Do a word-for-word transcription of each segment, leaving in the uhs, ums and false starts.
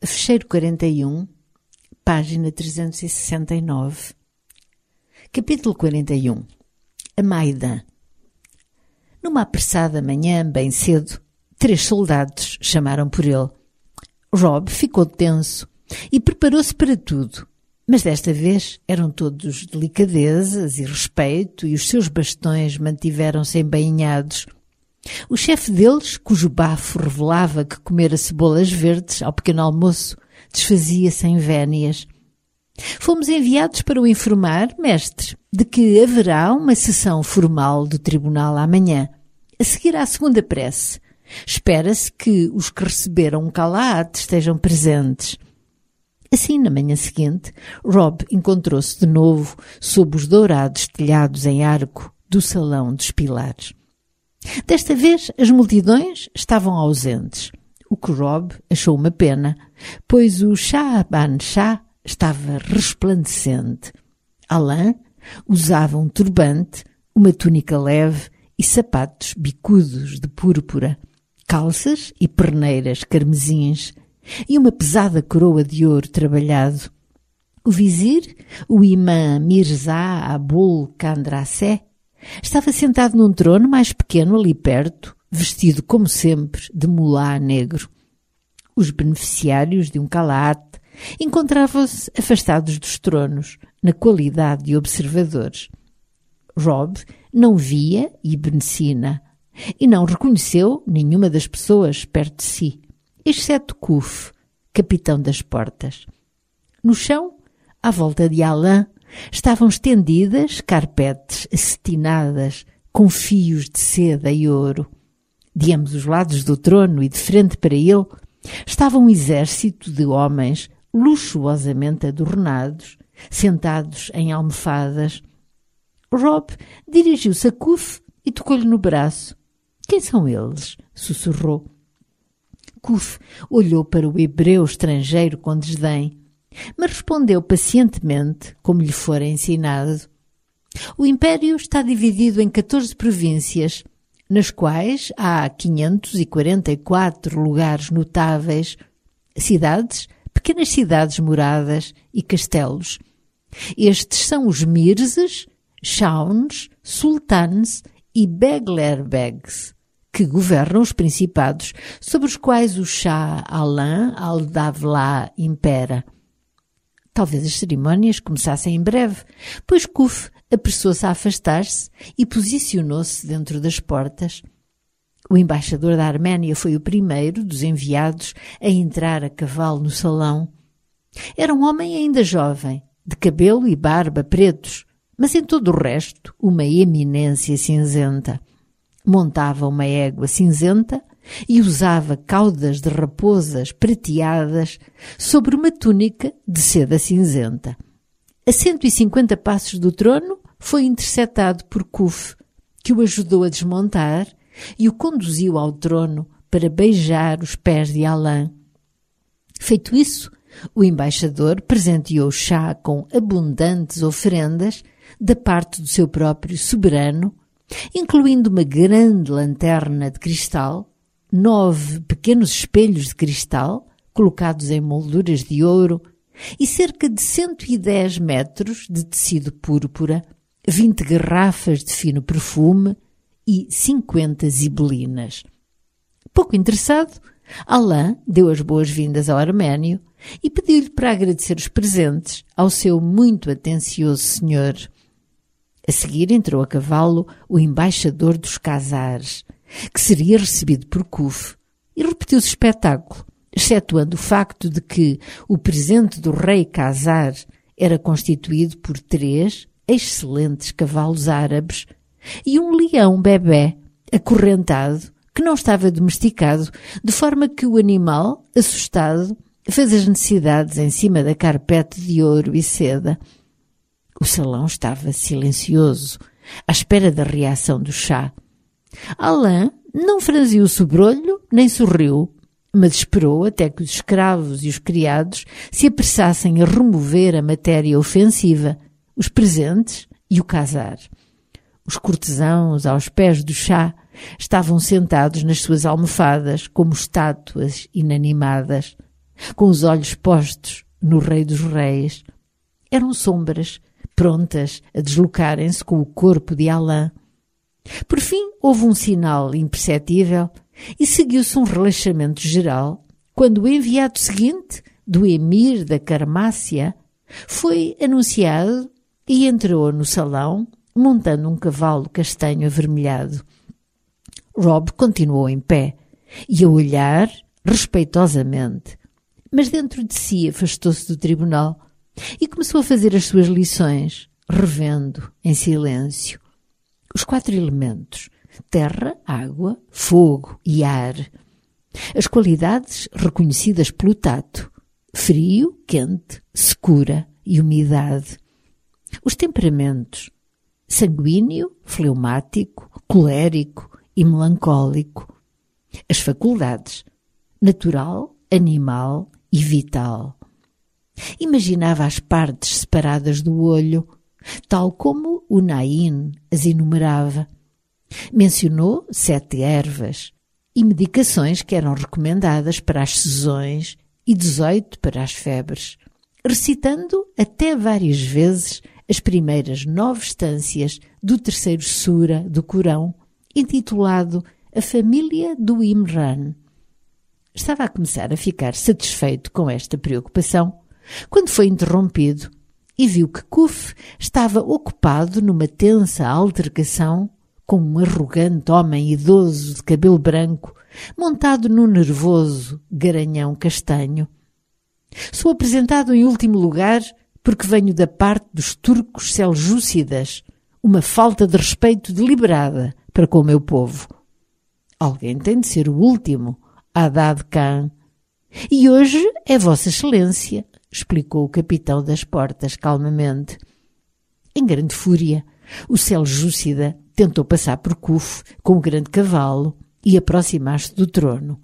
Fecheiro quarenta e um, página trezentos e sessenta e nove. Capítulo quarenta e um. A Maidã. Numa apressada manhã, bem cedo, três soldados chamaram por ele. Rob ficou tenso e preparou-se para tudo, mas desta vez eram todos delicadezas e respeito e os seus bastões mantiveram-se embainhados. O chefe deles, cujo bafo revelava que comera cebolas verdes ao pequeno almoço, desfazia-se em vénias. Fomos enviados para o informar, mestre, de que haverá uma sessão formal do tribunal amanhã, a seguir à segunda prece. Espera-se que os que receberam um calate estejam presentes. Assim, na manhã seguinte, Rob encontrou-se de novo sob os dourados telhados em arco do Salão dos Pilares. Desta vez as multidões estavam ausentes, o que Rob achou uma pena, pois o Sha'aban Shah estava resplandecente. Alain usava um turbante, uma túnica leve e sapatos bicudos de púrpura, calças e perneiras carmesins e uma pesada coroa de ouro trabalhado. O vizir, o imã Mirza Abul Kandrasé, estava sentado num trono mais pequeno ali perto, vestido como sempre de mulá negro. Os beneficiários de um calate encontravam-se afastados dos tronos, na qualidade de observadores. Rob não via Ibn Sina e não reconheceu nenhuma das pessoas perto de si, exceto Kuf, capitão das portas. No chão, à volta de Alain, estavam estendidas carpetes acetinadas com fios de seda e ouro. De ambos os lados do trono e de frente para ele, estava um exército de homens luxuosamente adornados, sentados em almofadas. Rob dirigiu-se a Kuf e tocou-lhe no braço. — Quem são eles? — sussurrou. Kuf olhou para o hebreu estrangeiro com desdém, mas respondeu pacientemente, como lhe fora ensinado. O Império está dividido em catorze províncias, nas quais há quinhentos e quarenta e quatro lugares notáveis, cidades, pequenas cidades moradas e castelos. Estes são os Mirzes, Shauns, Sultanes e Beglerbegs, que governam os principados sobre os quais o Shah Alain al-Dawla impera. Talvez as cerimónias começassem em breve, pois Kuf apressou-se a afastar-se e posicionou-se dentro das portas. O embaixador da Arménia foi o primeiro dos enviados a entrar a cavalo no salão. Era um homem ainda jovem, de cabelo e barba pretos, mas em todo o resto uma eminência cinzenta. Montava uma égua cinzenta e usava caudas de raposas prateadas sobre uma túnica de seda cinzenta. A cento e cinquenta passos do trono foi interceptado por Kuf, que o ajudou a desmontar e o conduziu ao trono para beijar os pés de Alain. Feito isso, o embaixador presenteou o chá com abundantes oferendas da parte do seu próprio soberano, incluindo uma grande lanterna de cristal, nove pequenos espelhos de cristal, colocados em molduras de ouro, e cerca de cento e dez metros de tecido púrpura, vinte garrafas de fino perfume e cinquenta zibelinas. Pouco interessado, Alain deu as boas-vindas ao arménio e pediu-lhe para agradecer os presentes ao seu muito atencioso senhor. A seguir entrou a cavalo o embaixador dos Khazares, que seria recebido por Kuf, e repetiu-se o espetáculo, excetuando o facto de que o presente do rei Khazar era constituído por três excelentes cavalos árabes e um leão bebé acorrentado que não estava domesticado, de forma que o animal, assustado, fez as necessidades em cima da carpete de ouro e seda. O salão estava silencioso, à espera da reação do chá. Alain não franziu o sobrolho nem sorriu, mas esperou até que os escravos e os criados se apressassem a remover a matéria ofensiva, os presentes e o Khazar. Os cortesãos aos pés do chá estavam sentados nas suas almofadas como estátuas inanimadas. com os olhos postos no Rei dos Reis. Eram sombras, prontas a deslocarem-se com o corpo de Alain. Por fim, houve um sinal imperceptível e seguiu-se um relaxamento geral quando o enviado seguinte, do emir da Carmácia, foi anunciado e entrou no salão montando um cavalo castanho avermelhado. Rob continuou em pé e a olhar respeitosamente, mas dentro de si afastou-se do tribunal e começou a fazer as suas lições, revendo em silêncio os quatro elementos: terra, água, fogo e ar. As qualidades reconhecidas pelo tato: frio, quente, secura e umidade. Os temperamentos: sanguíneo, fleumático, colérico e melancólico. As faculdades: natural, animal e vital. Imaginava as partes separadas do olho, tal como o Nain as enumerava. Mencionou sete ervas e medicações que eram recomendadas para as sezões e dezoito para as febres, recitando até várias vezes as primeiras nove estâncias do terceiro sura do Corão, intitulado A Família do Imran. Estava a começar a ficar satisfeito com esta preocupação, quando foi interrompido e viu que Kuf estava ocupado numa tensa altercação com um arrogante homem idoso de cabelo branco, montado num nervoso garanhão castanho. Sou apresentado em último lugar porque venho da parte dos turcos seljúcidas, uma falta de respeito deliberada para com o meu povo. Alguém tem de ser o último, Haddad Khan. E hoje é Vossa Excelência, explicou o capitão das portas calmamente. Em grande fúria, o seljúcida tentou passar por Kuf com o grande cavalo e aproximar-se do trono.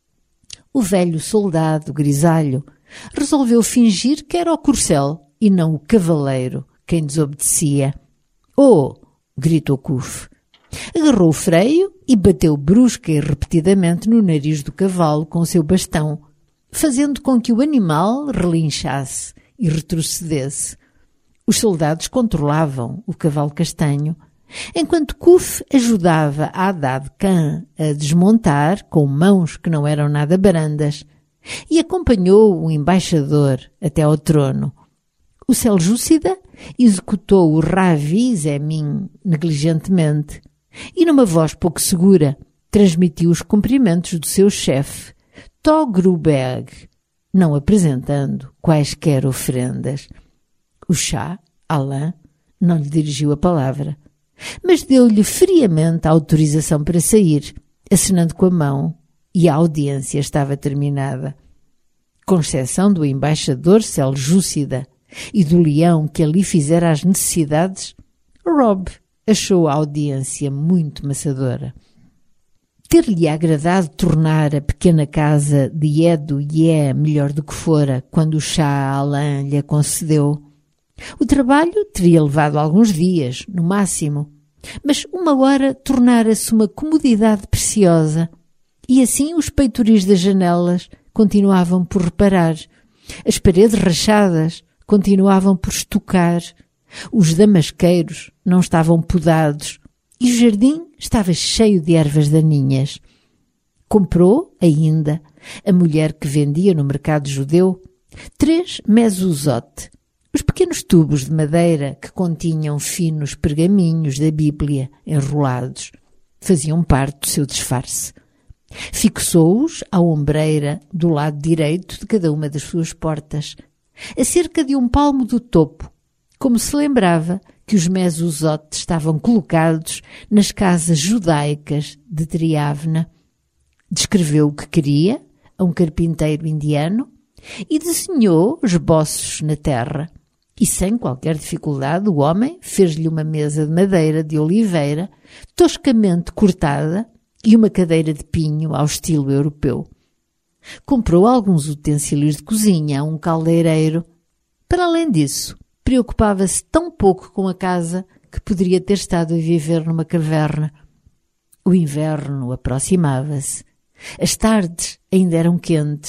O velho soldado grisalho resolveu fingir que era o corcel e não o cavaleiro quem desobedecia. Oh! Gritou Kuf. Agarrou o freio e bateu brusca e repetidamente no nariz do cavalo com o seu bastão, fazendo com que o animal relinchasse e retrocedesse. Os soldados controlavam o cavalo castanho, enquanto Kuf ajudava a Haddad Khan a desmontar com mãos que não eram nada brandas e acompanhou o embaixador até ao trono. O seljúcida executou o Ravi Zemin negligentemente e, numa voz pouco segura, transmitiu os cumprimentos do seu chefe, Toghrul-Beg, não apresentando quaisquer oferendas. O chá, Alain, não lhe dirigiu a palavra, mas deu-lhe friamente a autorização para sair, acenando com a mão, e a audiência estava terminada. Com exceção do embaixador seljúcida e do leão que ali fizera as necessidades, Rob achou a audiência muito maçadora. Ter-lhe agradado tornar a pequena casa de Edo Ye melhor do que fora quando o chá Alain lhe a concedeu. O trabalho teria levado alguns dias, no máximo, mas uma hora tornara-se uma comodidade preciosa, e assim os peitoris das janelas continuavam por reparar, as paredes rachadas continuavam por estocar, os damasqueiros não estavam podados e o jardim estava cheio de ervas daninhas. Comprou, ainda, a mulher que vendia no mercado judeu, três mezuzot, os pequenos tubos de madeira que continham finos pergaminhos da Bíblia enrolados. Faziam parte do seu disfarce. Fixou-os à ombreira do lado direito de cada uma das suas portas, a cerca de um palmo do topo, como se lembrava que os mezuzot estavam colocados nas casas judaicas de Triávna. Descreveu o que queria a um carpinteiro indiano e desenhou esboços na terra. E sem qualquer dificuldade o homem fez-lhe uma mesa de madeira de oliveira toscamente cortada e uma cadeira de pinho ao estilo europeu. Comprou alguns utensílios de cozinha a um caldeireiro. Para além disso, preocupava-se tão pouco com a casa que poderia ter estado a viver numa caverna. O inverno aproximava-se. As tardes ainda eram quentes,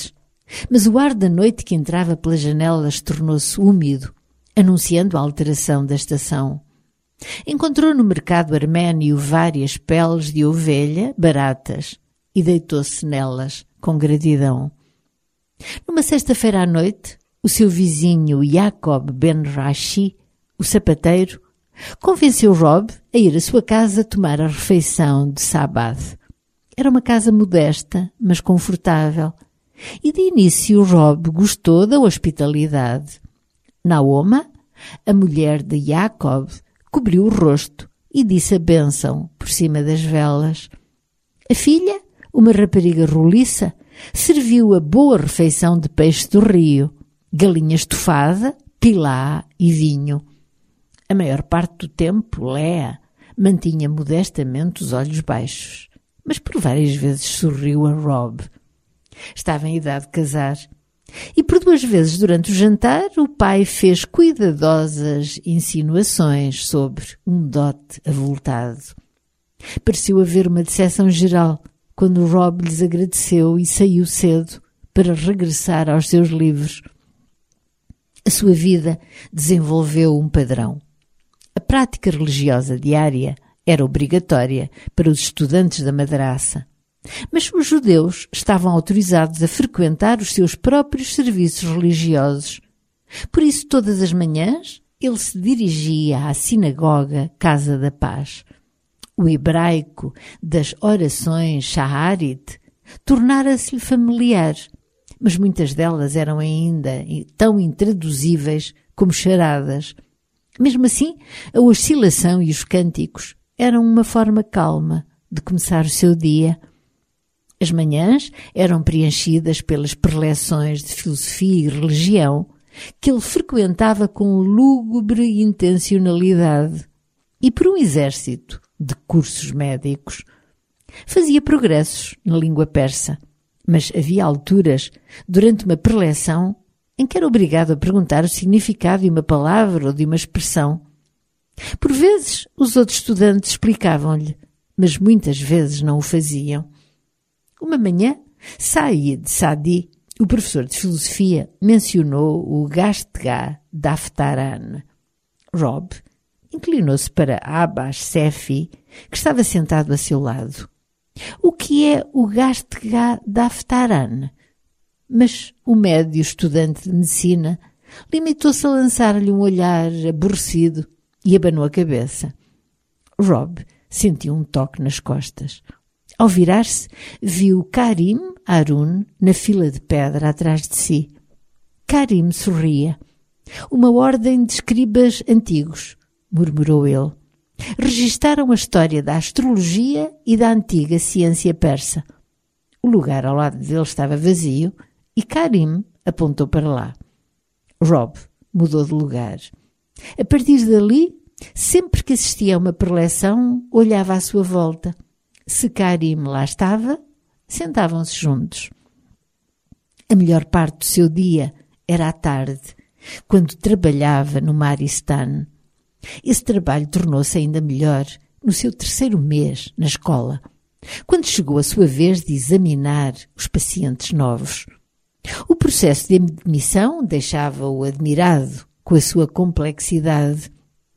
Mas o ar da noite que entrava pelas janelas tornou-se úmido, anunciando a alteração da estação. Encontrou no mercado arménio várias peles de ovelha baratas e deitou-se nelas com gratidão. Numa sexta-feira à noite, o seu vizinho Jacob Ben Rashi, o sapateiro, convenceu Rob a ir à sua casa tomar a refeição de sábado. Era uma casa modesta, mas confortável, e de início Rob gostou da hospitalidade. Naoma, a mulher de Jacob, cobriu o rosto e disse a bênção por cima das velas. A filha, uma rapariga roliça, serviu a boa refeição de peixe do rio, galinha estufada, pilá e vinho. A maior parte do tempo, Léa mantinha modestamente os olhos baixos, mas por várias vezes sorriu a Rob. Estava em idade de casar, e por duas vezes durante o jantar o pai fez cuidadosas insinuações sobre um dote avultado. Pareceu haver uma decepção geral quando Rob lhes agradeceu e saiu cedo para regressar aos seus livros. A sua vida desenvolveu um padrão. A prática religiosa diária era obrigatória para os estudantes da madraça, mas os judeus estavam autorizados a frequentar os seus próprios serviços religiosos. Por isso, todas as manhãs, ele se dirigia à sinagoga Casa da Paz. O hebraico das orações Shaharit tornara-se-lhe familiar, mas muitas delas eram ainda tão intraduzíveis como charadas. Mesmo assim, a oscilação e os cânticos eram uma forma calma de começar o seu dia. As manhãs eram preenchidas pelas preleções de filosofia e religião que ele frequentava com lúgubre intencionalidade e por um exército de cursos médicos. Fazia progressos na língua persa, mas havia alturas, durante uma preleção, em que era obrigado a perguntar o significado de uma palavra ou de uma expressão. Por vezes, os outros estudantes explicavam-lhe, mas muitas vezes não o faziam. Uma manhã, Said Sadi, o professor de filosofia, mencionou o Gastga Daftaran. Rob inclinou-se para Abbas Sefi, que estava sentado a seu lado. O que é o Gastga Daftaran? Mas o médio estudante de medicina limitou-se a lançar-lhe um olhar aborrecido e abanou a cabeça. Rob sentiu um toque nas costas. Ao virar-se, viu Karim Harun na fila de pedra atrás de si. Karim sorria. Uma ordem de escribas antigos, murmurou ele. Registaram a história da astrologia e da antiga ciência persa. O lugar ao lado dele estava vazio e Karim apontou para lá. Rob mudou de lugar. A partir dali, sempre que assistia a uma preleção, olhava à sua volta. Se Karim lá estava, sentavam-se juntos. A melhor parte do seu dia era à tarde, quando trabalhava no Maristan. Esse trabalho tornou-se ainda melhor no seu terceiro mês na escola, quando chegou a sua vez de examinar os pacientes novos. O processo de admissão deixava-o admirado com a sua complexidade.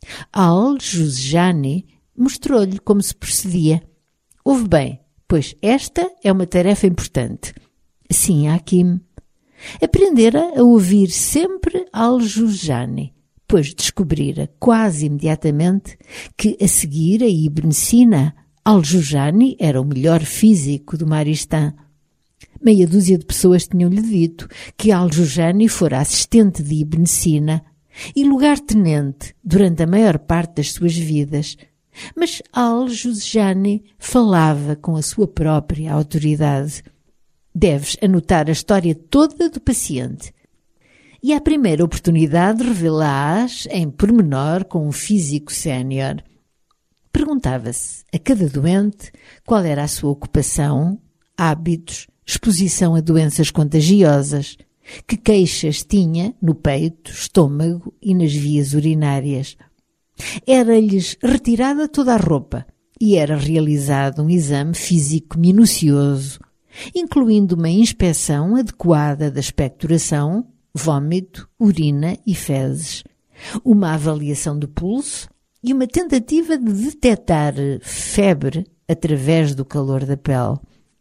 Al-Juzjani mostrou-lhe como se procedia. Ouve bem, pois esta é uma tarefa importante. Sim, Hakim. Aprendera a ouvir sempre Al-Juzjani, pois descobrira quase imediatamente que a seguir a Ibn Sina, Al-Juzjani era o melhor físico do Maristan. Meia dúzia de pessoas tinham-lhe dito que Al-Juzjani fora assistente de Ibn Sina e lugar-tenente durante a maior parte das suas vidas, mas Al-Juzjani falava com a sua própria autoridade. Deves anotar a história toda do paciente e à primeira oportunidade revelá-as em pormenor com um físico sénior. Perguntava-se a cada doente qual era a sua ocupação, hábitos, exposição a doenças contagiosas, que queixas tinha no peito, estômago e nas vias urinárias. Era-lhes retirada toda a roupa e era realizado um exame físico minucioso, incluindo uma inspeção adequada da expectoração, vômito, urina e fezes, uma avaliação do pulso e uma tentativa de detectar febre através do calor da pele.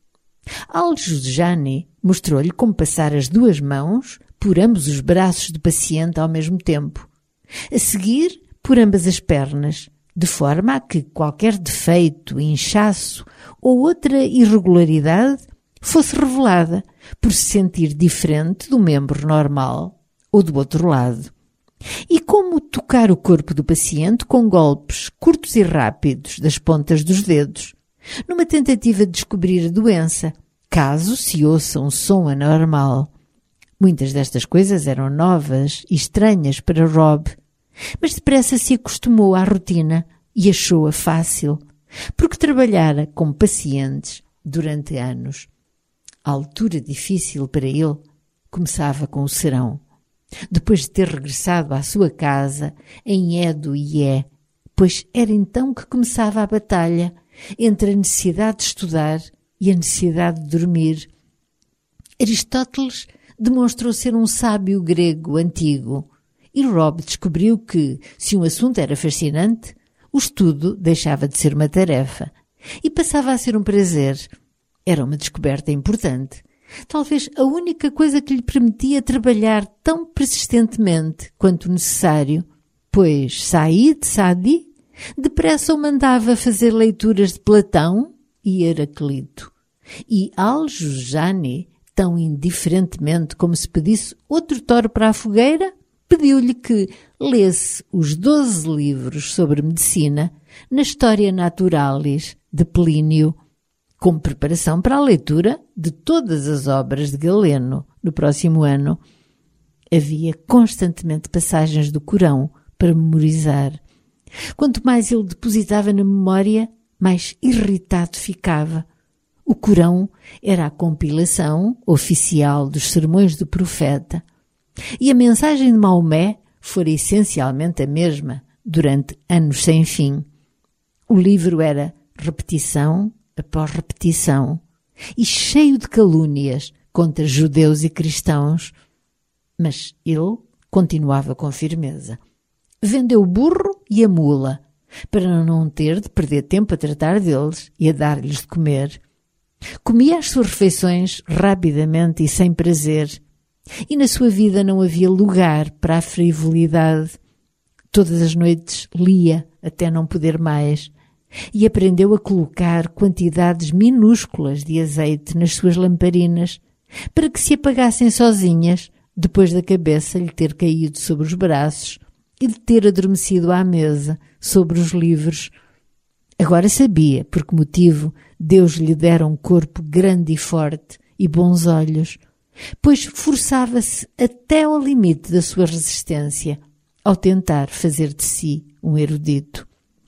Al-Juzjani mostrou-lhe como passar as duas mãos por ambos os braços do paciente ao mesmo tempo, a seguir por ambas as pernas, de forma a que qualquer defeito, inchaço ou outra irregularidade fosse revelada por se sentir diferente do membro normal ou do outro lado. E como tocar o corpo do paciente com golpes curtos e rápidos das pontas dos dedos, numa tentativa de descobrir a doença, caso se ouça um som anormal. Muitas destas coisas eram novas e estranhas para Rob, mas depressa se acostumou à rotina e achou-a fácil, porque trabalhara com pacientes durante anos. A altura difícil para ele começava com o serão, depois de ter regressado à sua casa em Edo-Ie, pois era então que começava a batalha entre a necessidade de estudar e a necessidade de dormir. Aristóteles demonstrou ser um sábio grego antigo, e Rob descobriu que, se um assunto era fascinante, o estudo deixava de ser uma tarefa e passava a ser um prazer. Era uma descoberta importante, talvez a única coisa que lhe permitia trabalhar tão persistentemente quanto necessário, pois Said Sadi depressa o mandava fazer leituras de Platão e Heraclito, e Al-Juzjani, tão indiferentemente como se pedisse outro touro para a fogueira, pediu-lhe que lesse os doze livros sobre medicina na História Naturalis de Plínio, como preparação para a leitura de todas as obras de Galeno no próximo ano. Havia constantemente passagens do Corão para memorizar. Quanto mais ele depositava na memória, mais irritado ficava. O Corão era a compilação oficial dos sermões do profeta, e a mensagem de Maomé fora essencialmente a mesma durante anos sem fim. O livro era repetição após repetição e cheio de calúnias contra judeus e cristãos, mas ele continuava com firmeza. Vendeu o burro e a mula para não ter de perder tempo a tratar deles e a dar-lhes de comer. Comia as suas refeições rapidamente e sem prazer, e na sua vida não havia lugar para a frivolidade. Todas as noites lia até não poder mais e aprendeu a colocar quantidades minúsculas de azeite nas suas lamparinas para que se apagassem sozinhas depois da cabeça lhe ter caído sobre os braços e de ter adormecido à mesa sobre os livros. Agora sabia por que motivo Deus lhe dera um corpo grande e forte e bons olhos, pois forçava-se até ao limite da sua resistência ao tentar fazer de si um erudito.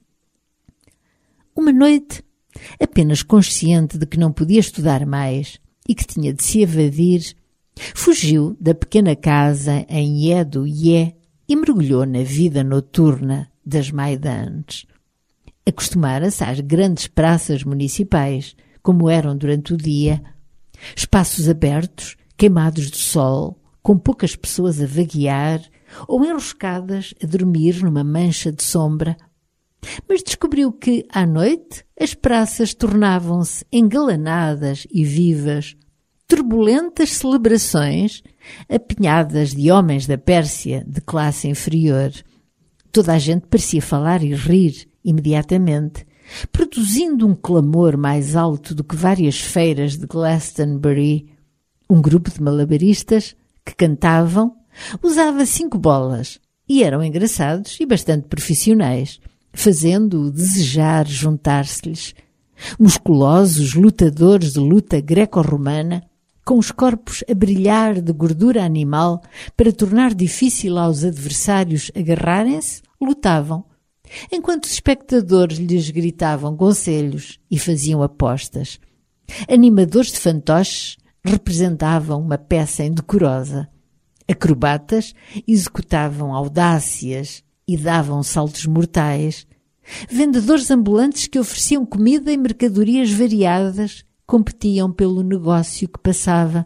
Uma noite, apenas consciente de que não podia estudar mais e que tinha de se evadir, fugiu da pequena casa em Edo-Ie e mergulhou na vida noturna das Maidans. Acostumara-se às grandes praças municipais, como eram durante o dia, espaços abertos, queimados de sol, com poucas pessoas a vaguear ou enroscadas a dormir numa mancha de sombra. Mas descobriu que, à noite, as praças tornavam-se engalanadas e vivas, turbulentas celebrações apinhadas de homens da Pérsia de classe inferior. Toda a gente parecia falar e rir imediatamente, produzindo um clamor mais alto do que várias feiras de Glastonbury. Um grupo de malabaristas que cantavam usava cinco bolas e eram engraçados e bastante profissionais, fazendo-o desejar juntar-se-lhes. Musculosos lutadores de luta greco-romana, com os corpos a brilhar de gordura animal para tornar difícil aos adversários agarrarem-se, lutavam, enquanto os espectadores lhes gritavam conselhos e faziam apostas. Animadores de fantoches representavam uma peça indecorosa. Acrobatas executavam audácias e davam saltos mortais. Vendedores ambulantes que ofereciam comida e mercadorias variadas competiam pelo negócio que passava.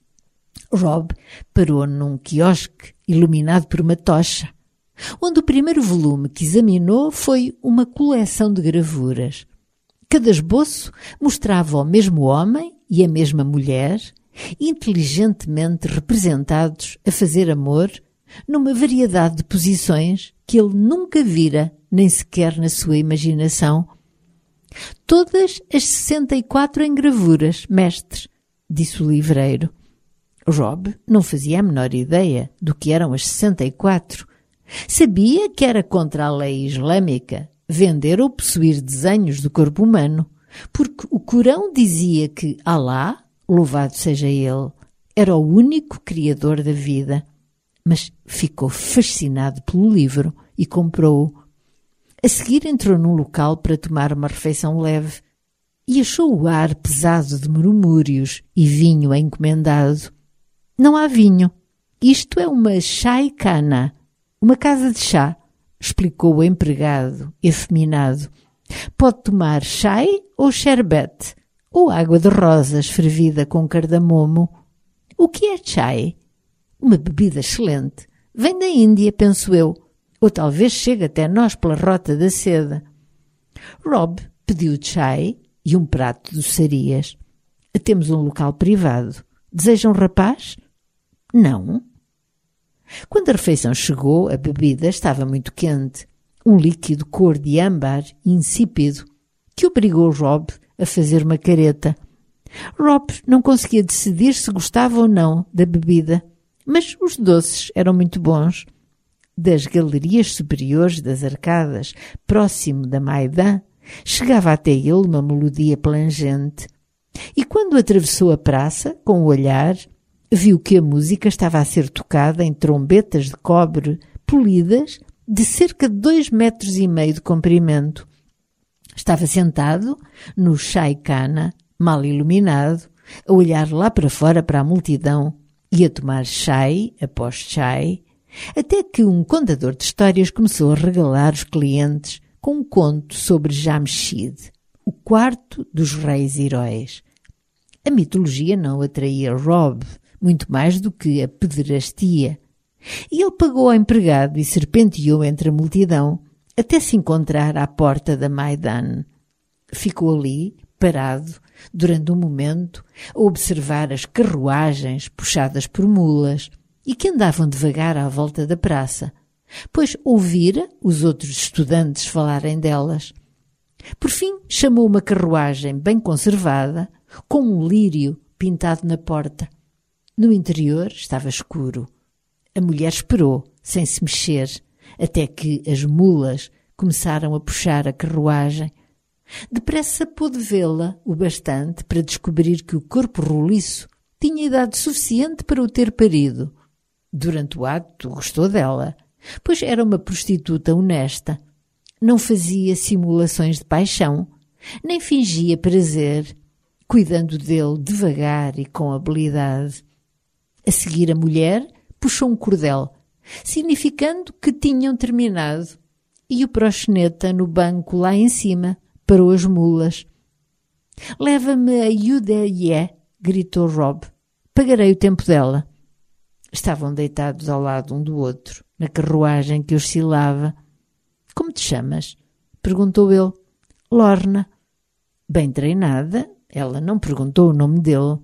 Rob parou num quiosque iluminado por uma tocha, onde o primeiro volume que examinou foi uma coleção de gravuras. Cada esboço mostrava o mesmo homem e a mesma mulher, inteligentemente representados a fazer amor numa variedade de posições que ele nunca vira, nem sequer na sua imaginação. Todas as sessenta e quatro em gravuras, mestre, disse o livreiro. Rob não fazia a menor ideia do que eram as sessenta e quatro. Sabia que era contra a lei islâmica vender ou possuir desenhos do corpo humano, porque o Corão dizia que Alá, louvado seja Ele, era o único criador da vida. Mas ficou fascinado pelo livro e comprou-o. A seguir entrou num local para tomar uma refeição leve e achou o ar pesado de murmúrios e vinho encomendado. Não há vinho. Isto é uma chai-khana, uma casa de chá, explicou o empregado, efeminado. Pode tomar chai ou sherbet, ou água de rosas fervida com cardamomo. O que é chai? Uma bebida excelente. Vem da Índia, penso eu, ou talvez chegue até nós pela rota da seda. Rob pediu chai e um prato de doçarias. Temos um local privado. Desejam rapaz? Não. Quando a refeição chegou, a bebida estava muito quente, um líquido cor de âmbar insípido, que obrigou Rob a fazer uma careta. Rob não conseguia decidir se gostava ou não da bebida, mas os doces eram muito bons. Das galerias superiores das arcadas, próximo da Maidan, chegava até ele uma melodia plangente. E quando atravessou a praça, com o olhar, viu que a música estava a ser tocada em trombetas de cobre polidas de cerca de dois metros e meio de comprimento. Estava sentado no chai-khana, mal iluminado, a olhar lá para fora para a multidão e a tomar chai após chai, até que um contador de histórias começou a regalar os clientes com um conto sobre Jamshid, o quarto dos reis heróis. A mitologia não atraía Rob, muito mais do que a pederastia, e ele pagou ao empregado e serpenteou entre a multidão até se encontrar à porta da Maidan. Ficou ali, parado, durante um momento, a observar as carruagens puxadas por mulas e que andavam devagar à volta da praça, pois ouvira os outros estudantes falarem delas. Por fim, chamou uma carruagem bem conservada, com um lírio pintado na porta. No interior estava escuro. A mulher esperou, sem se mexer, até que as mulas começaram a puxar a carruagem. Depressa pôde vê-la o bastante para descobrir que o corpo roliço tinha idade suficiente para o ter parido. Durante o ato gostou dela, pois era uma prostituta honesta. Não fazia simulações de paixão, nem fingia prazer, cuidando dele devagar e com habilidade. A seguir a mulher puxou um cordel, significando que tinham terminado, e o proxeneta no banco lá em cima parou as mulas. «Leva-me a Yudeie», gritou Rob. «Pagarei o tempo dela». Estavam deitados ao lado um do outro, na carruagem que oscilava. «Como te chamas?» perguntou ele. «Lorna». Bem treinada, ela não perguntou o nome dele.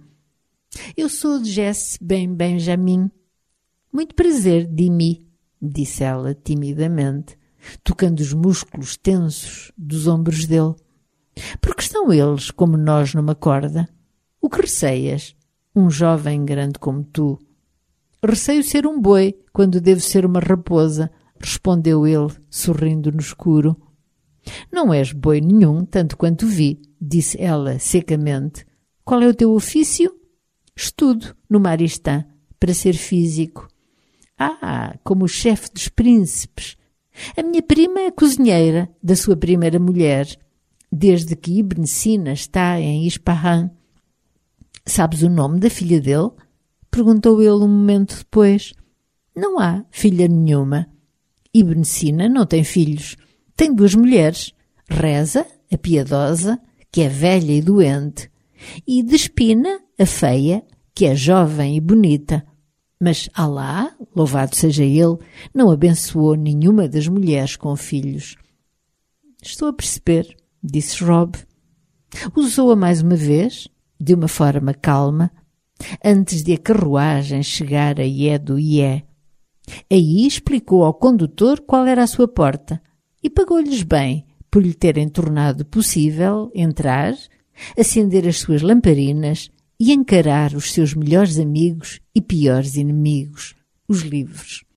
«Eu sou Jesse Ben Benjamin». «Muito prazer, Dimi», disse ela timidamente, tocando os músculos tensos dos ombros dele. «Por que estão eles como nós numa corda? O que receias? Um jovem grande como tu». «Receio ser um boi quando devo ser uma raposa», respondeu ele, sorrindo no escuro. «Não és boi nenhum, tanto quanto vi», disse ela secamente. «Qual é o teu ofício?» «Estudo no Maristã, para ser físico». «Ah, como o chefe dos príncipes. A minha prima é cozinheira da sua primeira mulher, desde que Ibn Sina está em Ispahan». «Sabes o nome da filha dele?» perguntou ele um momento depois. «Não há filha nenhuma. Ibn Sina não tem filhos. Tem duas mulheres. Reza, a piedosa, que é velha e doente, e Despina, a feia, que é jovem e bonita. Mas Alá, louvado seja ele, não abençoou nenhuma das mulheres com filhos. Estou a perceber, disse Rob. Usou-a mais uma vez, de uma forma calma, antes de a carruagem chegar a Yedo-Ié. Aí explicou ao condutor qual era a sua porta e pagou-lhes bem por lhe terem tornado possível entrar, acender as suas lamparinas e encarar os seus melhores amigos e piores inimigos, os livros.